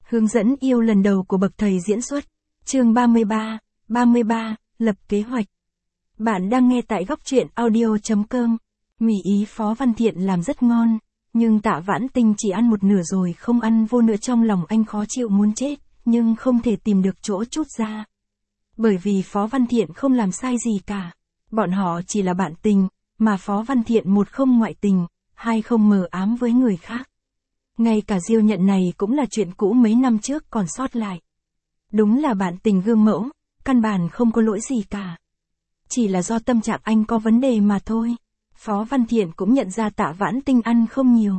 Hướng dẫn yêu lần đầu của bậc thầy diễn xuất. Chương 33, lập kế hoạch. Bạn đang nghe tại góc truyện audio.com. Mì ý Phó Văn Thiện làm rất ngon, nhưng Tạ Vãn Tinh chỉ ăn một nửa rồi không ăn vô nữa, trong lòng anh khó chịu muốn chết, nhưng không thể tìm được chỗ trút ra. Bởi vì Phó Văn Thiện không làm sai gì cả. Bọn họ chỉ là bạn tình, mà Phó Văn Thiện một không ngoại tình, hai không mờ ám với người khác. Ngay cả Diêu Nhận này cũng là chuyện cũ mấy năm trước còn sót lại. Đúng là bạn tình gương mẫu, căn bản không có lỗi gì cả. Chỉ là do tâm trạng anh có vấn đề mà thôi. Phó Văn Thiện cũng nhận ra Tạ Vãn Tinh ăn không nhiều.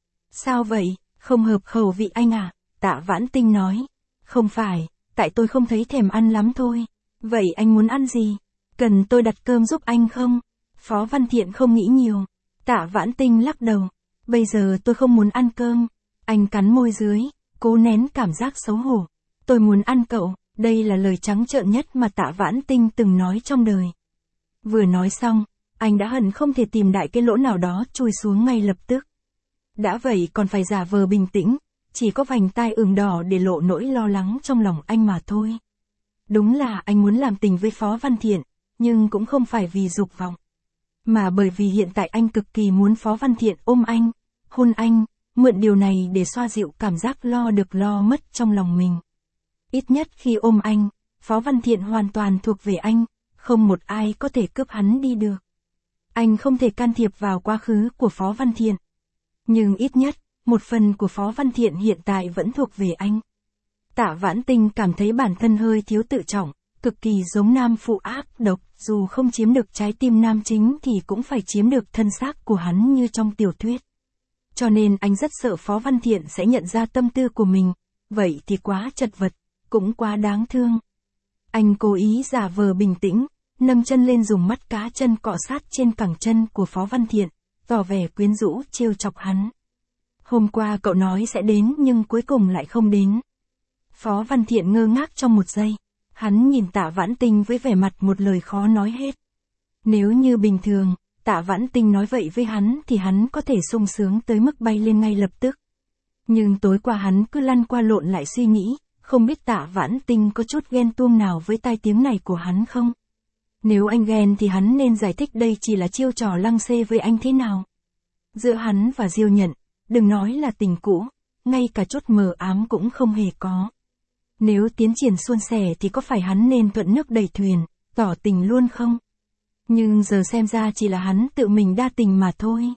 Sao vậy, không hợp khẩu vị anh à? Tạ Vãn Tinh nói. Không phải, tại tôi không thấy thèm ăn lắm thôi. Vậy anh muốn ăn gì? Cần tôi đặt cơm giúp anh không? Phó Văn Thiện không nghĩ nhiều. Tạ Vãn Tinh lắc đầu. Bây giờ tôi không muốn ăn cơm. Anh cắn môi dưới, cố nén cảm giác xấu hổ. Tôi muốn ăn cậu. Đây là lời trắng trợn nhất mà Tạ Vãn Tinh từng nói trong đời. Vừa nói xong, anh đã hận không thể tìm đại cái lỗ nào đó chui xuống ngay lập tức. Đã vậy còn phải giả vờ bình tĩnh, chỉ có vành tai ửng đỏ để lộ nỗi lo lắng trong lòng anh mà thôi. Đúng là anh muốn làm tình với Phó Văn Thiện, nhưng cũng không phải vì dục vọng, mà bởi vì hiện tại anh cực kỳ muốn Phó Văn Thiện ôm anh, hôn anh, mượn điều này để xoa dịu cảm giác lo được lo mất trong lòng mình. Ít nhất khi ôm anh, Phó Văn Thiện hoàn toàn thuộc về anh, không một ai có thể cướp hắn đi được. Anh không thể can thiệp vào quá khứ của Phó Văn Thiện. Nhưng ít nhất, một phần của Phó Văn Thiện hiện tại vẫn thuộc về anh. Tạ Vãn Tinh cảm thấy bản thân hơi thiếu tự trọng, cực kỳ giống nam phụ ác độc, dù không chiếm được trái tim nam chính thì cũng phải chiếm được thân xác của hắn như trong tiểu thuyết. Cho nên anh rất sợ Phó Văn Thiện sẽ nhận ra tâm tư của mình, vậy thì quá chật vật, cũng quá đáng thương. Anh cố ý giả vờ bình tĩnh, nâng chân lên dùng mắt cá chân cọ sát trên cẳng chân của Phó Văn Thiện, tỏ vẻ quyến rũ trêu chọc hắn. Hôm qua cậu nói sẽ đến nhưng cuối cùng lại không đến. Phó Văn Thiện ngơ ngác trong một giây. Hắn nhìn Tạ Vãn Tinh với vẻ mặt một lời khó nói hết. Nếu như bình thường, Tạ Vãn Tinh nói vậy với hắn thì hắn có thể sung sướng tới mức bay lên ngay lập tức. Nhưng tối qua hắn cứ lăn qua lộn lại suy nghĩ, không biết Tạ Vãn Tinh có chút ghen tuông nào với tai tiếng này của hắn không? Nếu anh ghen thì hắn nên giải thích đây chỉ là chiêu trò lăng xê với anh thế nào. Giữa hắn và Diêu Nhận, đừng nói là tình cũ, ngay cả chút mờ ám cũng không hề có. Nếu tiến triển suôn sẻ thì có phải hắn nên thuận nước đẩy thuyền, tỏ tình luôn không? Nhưng giờ xem ra chỉ là hắn tự mình đa tình mà thôi.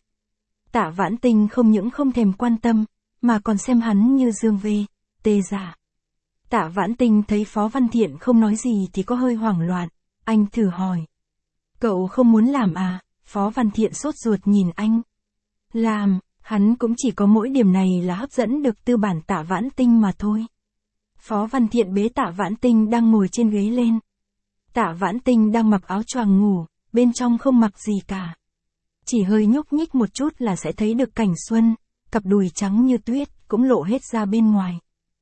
Tạ Vãn Tinh không những không thèm quan tâm, mà còn xem hắn như dương vê, tê giả. Tạ Vãn Tinh thấy Phó Văn Thiện không nói gì thì có hơi hoảng loạn, anh thử hỏi. Cậu không muốn làm à? Phó Văn Thiện sốt ruột nhìn anh. Làm, hắn cũng chỉ có mỗi điểm này là hấp dẫn được tư bản Tạ Vãn Tinh mà thôi. Phó Văn Thiện bế Tạ Vãn Tinh đang ngồi trên ghế lên. Tạ Vãn Tinh đang mặc áo choàng ngủ, bên trong không mặc gì cả. Chỉ hơi nhúc nhích một chút là sẽ thấy được cảnh xuân, cặp đùi trắng như tuyết cũng lộ hết ra bên ngoài.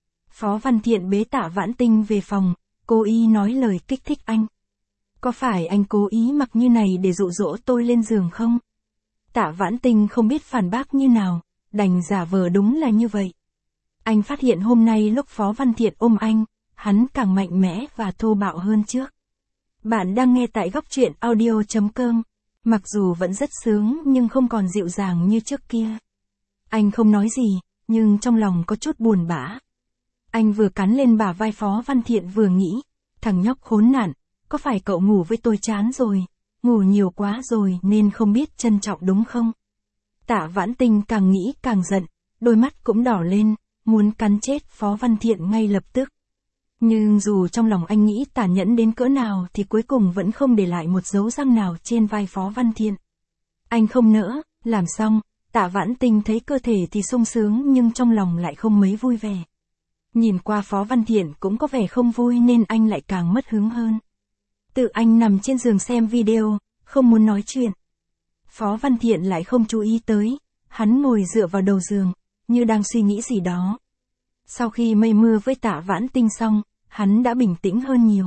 Phó Văn Thiện bế Tạ Vãn Tinh về phòng, cố ý nói lời kích thích anh. Có phải anh cố ý mặc như này để dụ dỗ tôi lên giường không? Tạ Vãn Tinh không biết phản bác như nào, đành giả vờ đúng là như vậy. Anh phát hiện hôm nay lúc Phó Văn Thiện ôm anh, hắn càng mạnh mẽ và thô bạo hơn trước. Bạn đang nghe tại góc truyện audio.com. Mặc dù vẫn rất sướng nhưng không còn dịu dàng như trước kia. Anh không nói gì, nhưng trong lòng có chút buồn bã. Anh vừa cắn lên bả vai Phó Văn Thiện vừa nghĩ, thằng nhóc khốn nạn, có phải cậu ngủ với tôi chán rồi, ngủ nhiều quá rồi nên không biết trân trọng đúng không? Tạ Vãn Tinh càng nghĩ càng giận, đôi mắt cũng đỏ lên, muốn cắn chết Phó Văn Thiện ngay lập tức. Nhưng dù trong lòng anh nghĩ tàn nhẫn đến cỡ nào thì cuối cùng vẫn không để lại một dấu răng nào trên vai Phó Văn Thiện. Anh không nỡ, làm xong, Tạ Vãn Tinh thấy cơ thể thì sung sướng nhưng trong lòng lại không mấy vui vẻ. Nhìn qua Phó Văn Thiện cũng có vẻ không vui nên anh lại càng mất hứng hơn. Tự anh nằm trên giường xem video, không muốn nói chuyện. Phó Văn Thiện lại không chú ý tới, hắn ngồi dựa vào đầu giường, như đang suy nghĩ gì đó. Sau khi mây mưa với Tạ Vãn Tinh xong, hắn đã bình tĩnh hơn nhiều.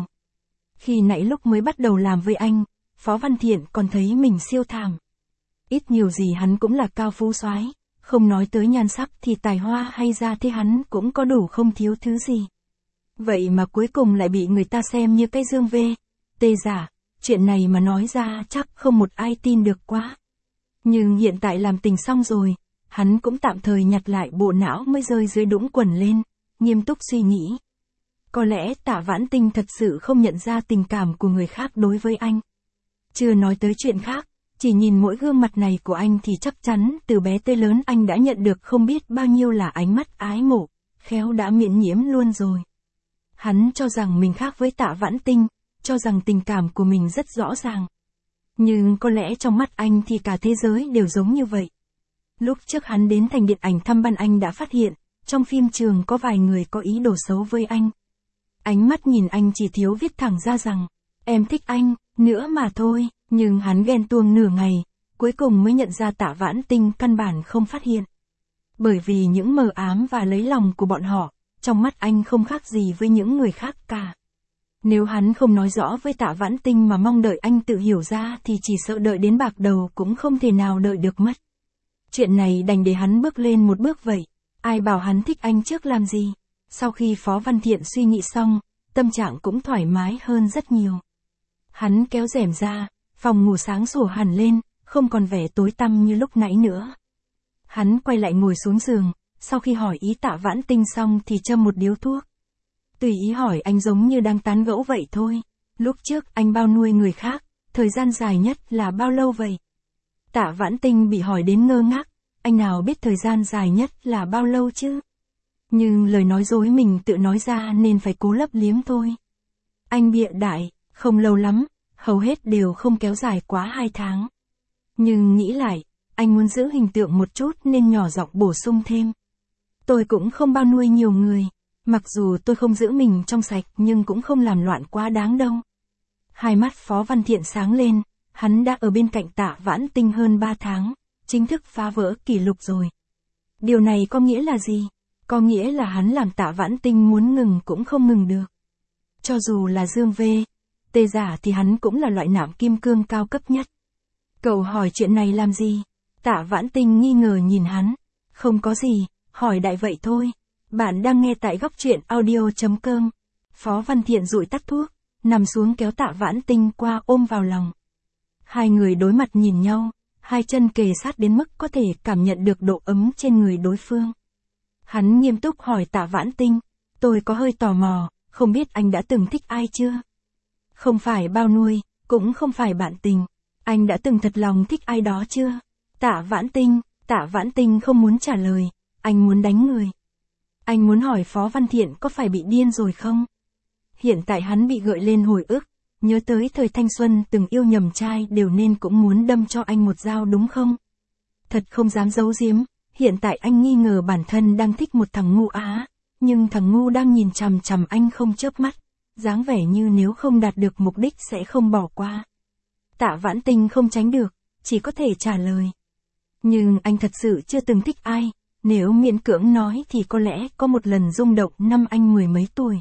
Khi nãy lúc mới bắt đầu làm với anh, Phó Văn Thiện còn thấy mình siêu thảm. Ít nhiều gì hắn cũng là cao phú soái, Không nói tới nhan sắc thì tài hoa hay ra thế hắn cũng có đủ không thiếu thứ gì. Vậy mà cuối cùng lại bị người ta xem như cái dương vê, tê giả, chuyện này mà nói ra chắc không một ai tin được quá. Nhưng hiện tại làm tình xong rồi, hắn cũng tạm thời nhặt lại bộ não mới rơi dưới đũng quần lên, nghiêm túc suy nghĩ. Có lẽ Tạ Vãn Tinh thật sự không nhận ra tình cảm của người khác đối với anh. Chưa nói tới chuyện khác, chỉ nhìn mỗi gương mặt này của anh thì chắc chắn từ bé tới lớn anh đã nhận được không biết bao nhiêu là ánh mắt ái mộ, khéo đã miễn nhiễm luôn rồi. Hắn cho rằng mình khác với Tạ Vãn Tinh, cho rằng tình cảm của mình rất rõ ràng. Nhưng có lẽ trong mắt anh thì cả thế giới đều giống như vậy. Lúc trước hắn đến thành điện ảnh thăm ban anh đã phát hiện, trong phim trường có vài người có ý đồ xấu với anh. Ánh mắt nhìn anh chỉ thiếu viết thẳng ra rằng, em thích anh, nữa mà thôi, nhưng hắn ghen tuông nửa ngày, cuối cùng mới nhận ra Tạ Vãn Tinh căn bản không phát hiện. Bởi vì những mờ ám và lấy lòng của bọn họ, trong mắt anh không khác gì với những người khác cả. Nếu hắn không nói rõ với Tạ Vãn Tinh mà mong đợi anh tự hiểu ra thì chỉ sợ đợi đến bạc đầu cũng không thể nào đợi được mất. Chuyện này đành để hắn bước lên một bước vậy, ai bảo hắn thích anh trước làm gì. Sau khi Phó Văn Thiện suy nghĩ xong, tâm trạng cũng thoải mái hơn rất nhiều. Hắn kéo rèm ra, phòng ngủ sáng sủa hẳn lên, không còn vẻ tối tăm như lúc nãy nữa. Hắn quay lại ngồi xuống giường, sau khi hỏi ý Tạ Vãn Tinh xong thì châm một điếu thuốc. Tùy ý hỏi anh giống như đang tán gẫu vậy thôi. Lúc trước anh bao nuôi người khác, thời gian dài nhất là bao lâu vậy? Tạ Vãn Tinh bị hỏi đến ngơ ngác, anh nào biết thời gian dài nhất là bao lâu chứ? Nhưng lời nói dối mình tự nói ra nên phải cố lấp liếm thôi. Anh bịa đại, không lâu lắm, hầu hết đều không kéo dài quá 2 tháng. Nhưng nghĩ lại, anh muốn giữ hình tượng một chút nên nhỏ giọng bổ sung thêm. Tôi cũng không bao nuôi nhiều người, mặc dù tôi không giữ mình trong sạch nhưng cũng không làm loạn quá đáng đâu. Hai mắt Phó Văn Thiện sáng lên, hắn đã ở bên cạnh Tạ Vãn Tinh hơn 3 tháng, chính thức phá vỡ kỷ lục rồi. Điều này có nghĩa là gì? Có nghĩa là hắn làm Tạ Vãn Tinh muốn ngừng cũng không ngừng được. Cho dù là dương vê, tê giả thì hắn cũng là loại nạm kim cương cao cấp nhất. Cậu hỏi chuyện này làm gì? Tạ Vãn Tinh nghi ngờ nhìn hắn. Không có gì, hỏi đại vậy thôi. Bạn đang nghe tại góc truyện audio.com. Phó Văn Thiện dụi tắt thuốc, nằm xuống kéo Tạ Vãn Tinh qua ôm vào lòng. Hai người đối mặt nhìn nhau, hai chân kề sát đến mức có thể cảm nhận được độ ấm trên người đối phương. Hắn nghiêm túc hỏi Tạ Vãn Tinh, tôi có hơi tò mò, không biết anh đã từng thích ai chưa? Không phải bao nuôi, cũng không phải bạn tình. Anh đã từng thật lòng thích ai đó chưa? Tạ Vãn Tinh không muốn trả lời, anh muốn đánh người. Anh muốn hỏi Phó Văn Thiện có phải bị điên rồi không? Hiện tại hắn bị gợi lên hồi ức, nhớ tới thời thanh xuân từng yêu nhầm trai đều nên cũng muốn đâm cho anh một dao đúng không? Thật không dám giấu giếm, hiện tại anh nghi ngờ bản thân đang thích một thằng ngu á, nhưng thằng ngu đang nhìn chằm chằm anh không chớp mắt, dáng vẻ như nếu không đạt được mục đích sẽ không bỏ qua. Tạ Vãn Tinh không tránh được, chỉ có thể trả lời. Nhưng anh thật sự chưa từng thích ai, nếu miễn cưỡng nói thì có lẽ có một lần rung động năm anh 10 mấy tuổi.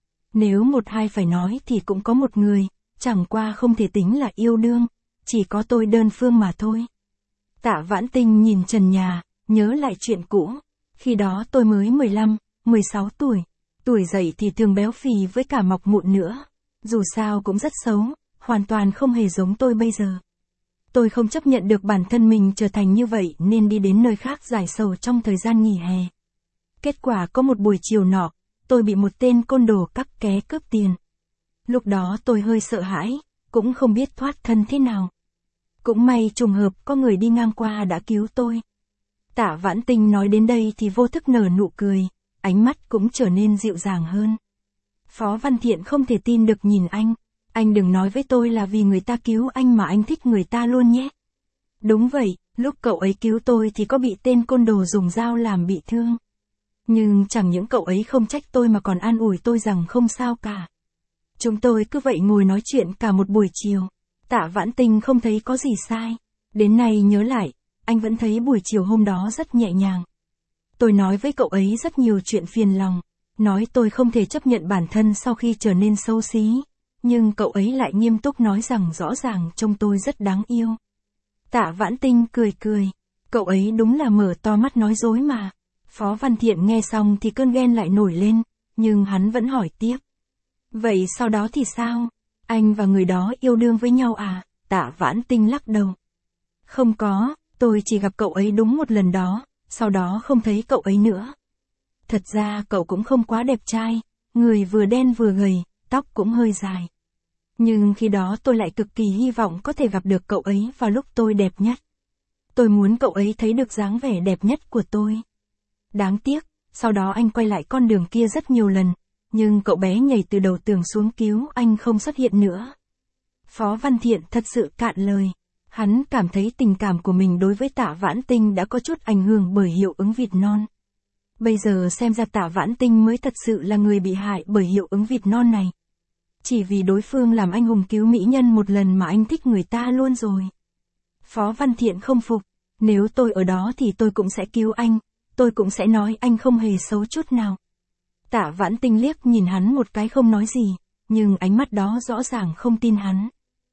Nếu một hai phải nói thì cũng có một người, chẳng qua không thể tính là yêu đương, chỉ có tôi đơn phương mà thôi. Tạ Vãn Tinh nhìn trần nhà, nhớ lại chuyện cũ. Khi đó tôi mới 15, 16 tuổi. Tuổi dậy thì thường béo phì với cả mọc mụn nữa. Dù sao cũng rất xấu, hoàn toàn không hề giống tôi bây giờ. Tôi không chấp nhận được bản thân mình trở thành như vậy nên đi đến nơi khác giải sầu trong thời gian nghỉ hè. Kết quả có một buổi chiều nọ, tôi bị một tên côn đồ cắp ké cướp tiền. Lúc đó tôi hơi sợ hãi, cũng không biết thoát thân thế nào. Cũng may trùng hợp có người đi ngang qua đã cứu tôi. Tạ Vãn Tinh nói đến đây thì vô thức nở nụ cười, ánh mắt cũng trở nên dịu dàng hơn. Phó Văn Thiện không thể tin được nhìn anh đừng nói với tôi là vì người ta cứu anh mà anh thích người ta luôn nhé. Đúng vậy, lúc cậu ấy cứu tôi thì có bị tên côn đồ dùng dao làm bị thương. Nhưng chẳng những cậu ấy không trách tôi mà còn an ủi tôi rằng không sao cả. Chúng tôi cứ vậy ngồi nói chuyện cả một buổi chiều. Tạ Vãn Tinh không thấy có gì sai. Đến nay nhớ lại, anh vẫn thấy buổi chiều hôm đó rất nhẹ nhàng. Tôi nói với cậu ấy rất nhiều chuyện phiền lòng. Nói tôi không thể chấp nhận bản thân sau khi trở nên xấu xí. Nhưng cậu ấy lại nghiêm túc nói rằng rõ ràng trông tôi rất đáng yêu. Tạ Vãn Tinh cười cười. Cậu ấy đúng là mở to mắt nói dối mà. Phó Văn Thiện nghe xong thì cơn ghen lại nổi lên, nhưng hắn vẫn hỏi tiếp. Vậy sau đó thì sao? Anh và người đó yêu đương với nhau à? Tạ Vãn Tinh lắc đầu. Không có, tôi chỉ gặp cậu ấy đúng một lần đó, sau đó không thấy cậu ấy nữa. Thật ra cậu cũng không quá đẹp trai, người vừa đen vừa gầy, tóc cũng hơi dài. Nhưng khi đó tôi lại cực kỳ hy vọng có thể gặp được cậu ấy vào lúc tôi đẹp nhất. Tôi muốn cậu ấy thấy được dáng vẻ đẹp nhất của tôi. Đáng tiếc, sau đó anh quay lại con đường kia rất nhiều lần, nhưng cậu bé nhảy từ đầu tường xuống cứu anh không xuất hiện nữa. Phó Văn Thiện thật sự cạn lời. Hắn cảm thấy tình cảm của mình đối với Tạ Vãn Tinh đã có chút ảnh hưởng bởi hiệu ứng vịt non. Bây giờ xem ra Tạ Vãn Tinh mới thật sự là người bị hại bởi hiệu ứng vịt non này. Chỉ vì đối phương làm anh hùng cứu mỹ nhân một lần mà anh thích người ta luôn rồi. Phó Văn Thiện không phục. Nếu tôi ở đó thì tôi cũng sẽ cứu anh, tôi cũng sẽ nói anh không hề xấu chút nào. Tạ Vãn Tinh liếc nhìn hắn một cái không nói gì, nhưng ánh mắt đó rõ ràng không tin hắn.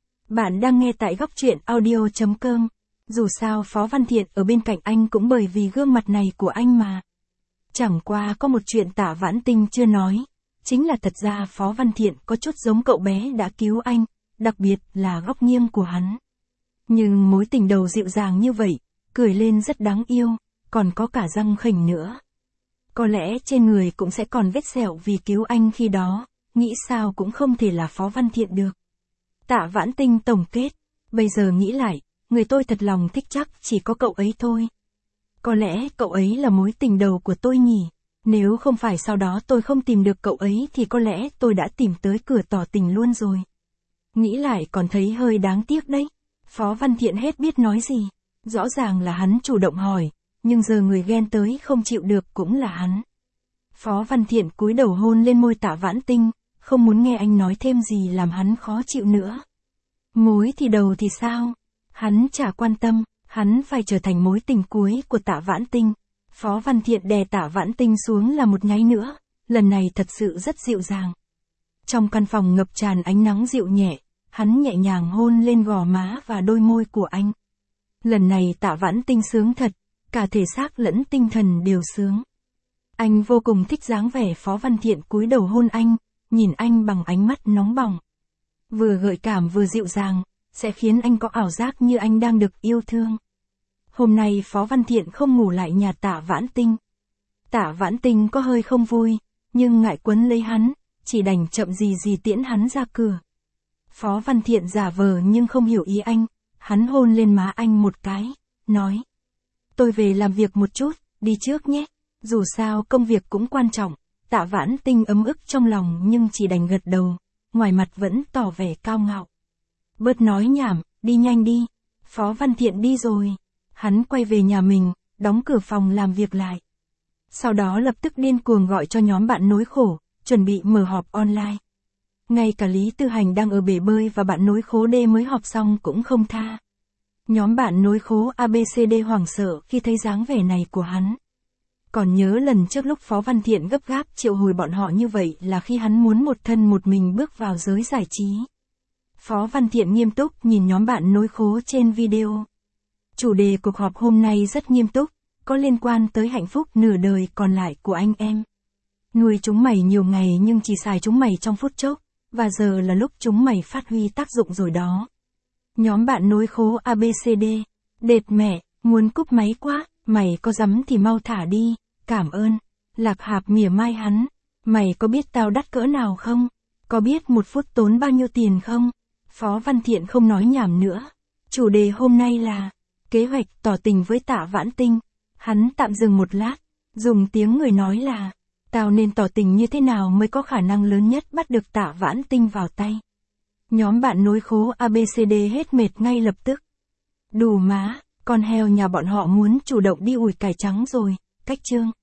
Bạn đang nghe tại góc truyện audio.com. Dù sao Phó Văn Thiện ở bên cạnh anh cũng bởi vì gương mặt này của anh mà. Chẳng qua có một chuyện Tạ Vãn Tinh chưa nói, chính là thật ra Phó Văn Thiện có chút giống cậu bé đã cứu anh, đặc biệt là góc nghiêng của hắn. Nhưng mối tình đầu dịu dàng như vậy, cười lên rất đáng yêu, còn có cả răng khểnh nữa. Có lẽ trên người cũng sẽ còn vết sẹo vì cứu anh khi đó, nghĩ sao cũng không thể là Phó Văn Thiện được. Tạ Vãn Tinh tổng kết, bây giờ nghĩ lại, người tôi thật lòng thích chắc chỉ có cậu ấy thôi. Có lẽ cậu ấy là mối tình đầu của tôi nhỉ, nếu không phải sau đó tôi không tìm được cậu ấy thì có lẽ tôi đã tìm tới cửa tỏ tình luôn rồi. Nghĩ lại còn thấy hơi đáng tiếc đấy. Phó Văn Thiện hết biết nói gì, rõ ràng là hắn chủ động hỏi, nhưng giờ người ghen tới không chịu được cũng là hắn. Phó Văn Thiện cúi đầu hôn lên môi Tạ Vãn Tinh, không muốn nghe anh nói thêm gì làm hắn khó chịu nữa. Mối thì đầu thì sao? Hắn chả quan tâm, hắn phải trở thành mối tình cuối của Tạ Vãn Tinh. Phó Văn Thiện đè Tạ Vãn Tinh xuống là một nháy nữa, lần này thật sự rất dịu dàng. Trong căn phòng ngập tràn ánh nắng dịu nhẹ, hắn nhẹ nhàng hôn lên gò má và đôi môi của anh. Lần này Tạ Vãn Tinh sướng thật, cả thể xác lẫn tinh thần đều sướng. Anh vô cùng thích dáng vẻ Phó Văn Thiện cúi đầu hôn anh, nhìn anh bằng ánh mắt nóng bỏng. Vừa gợi cảm vừa dịu dàng, sẽ khiến anh có ảo giác như anh đang được yêu thương. Hôm nay Phó Văn Thiện không ngủ lại nhà Tạ Vãn Tinh. Tạ Vãn Tinh có hơi không vui, nhưng ngại quấn lấy hắn, chỉ đành chậm gì tiễn hắn ra cửa. Phó Văn Thiện giả vờ nhưng không hiểu ý anh, hắn hôn lên má anh một cái, nói. Tôi về làm việc một chút, đi trước nhé, dù sao công việc cũng quan trọng. Tạ Vãn Tinh ấm ức trong lòng nhưng chỉ đành gật đầu, ngoài mặt vẫn tỏ vẻ cao ngạo. Bớt nói nhảm, đi nhanh đi. Phó Văn Thiện đi rồi. Hắn quay về nhà mình, đóng cửa phòng làm việc lại. Sau đó lập tức điên cuồng gọi cho nhóm bạn nối khổ, chuẩn bị mở họp online. Ngay cả Lý Tư Hành đang ở bể bơi và bạn nối khố D mới họp xong cũng không tha. Nhóm bạn nối khố ABCD hoảng sợ khi thấy dáng vẻ này của hắn. Còn nhớ lần trước lúc Phó Văn Thiện gấp gáp triệu hồi bọn họ như vậy là khi hắn muốn một thân một mình bước vào giới giải trí. Phó Văn Thiện nghiêm túc nhìn nhóm bạn nối khố trên video. Chủ đề cuộc họp hôm nay rất nghiêm túc, có liên quan tới hạnh phúc nửa đời còn lại của anh em. Nuôi chúng mày nhiều ngày nhưng chỉ xài chúng mày trong phút chốc, và giờ là lúc chúng mày phát huy tác dụng rồi đó. Nhóm bạn nối khố ABCD. Đệt mẹ, muốn cúp máy quá, mày có dám thì mau thả đi, cảm ơn. Lạc Hạp mỉa mai hắn. Mày có biết tao đắt cỡ nào không? Có biết một phút tốn bao nhiêu tiền không? Phó Văn Thiện không nói nhảm nữa. Chủ đề hôm nay là kế hoạch tỏ tình với Tạ Vãn Tinh. Hắn tạm dừng một lát, dùng tiếng người nói là tao nên tỏ tình như thế nào mới có khả năng lớn nhất bắt được Tạ Vãn Tinh vào tay. Nhóm bạn nối khố ABCD hết mệt ngay lập tức. Đủ má, con heo nhà bọn họ muốn chủ động đi ủi cải trắng rồi, cách chương.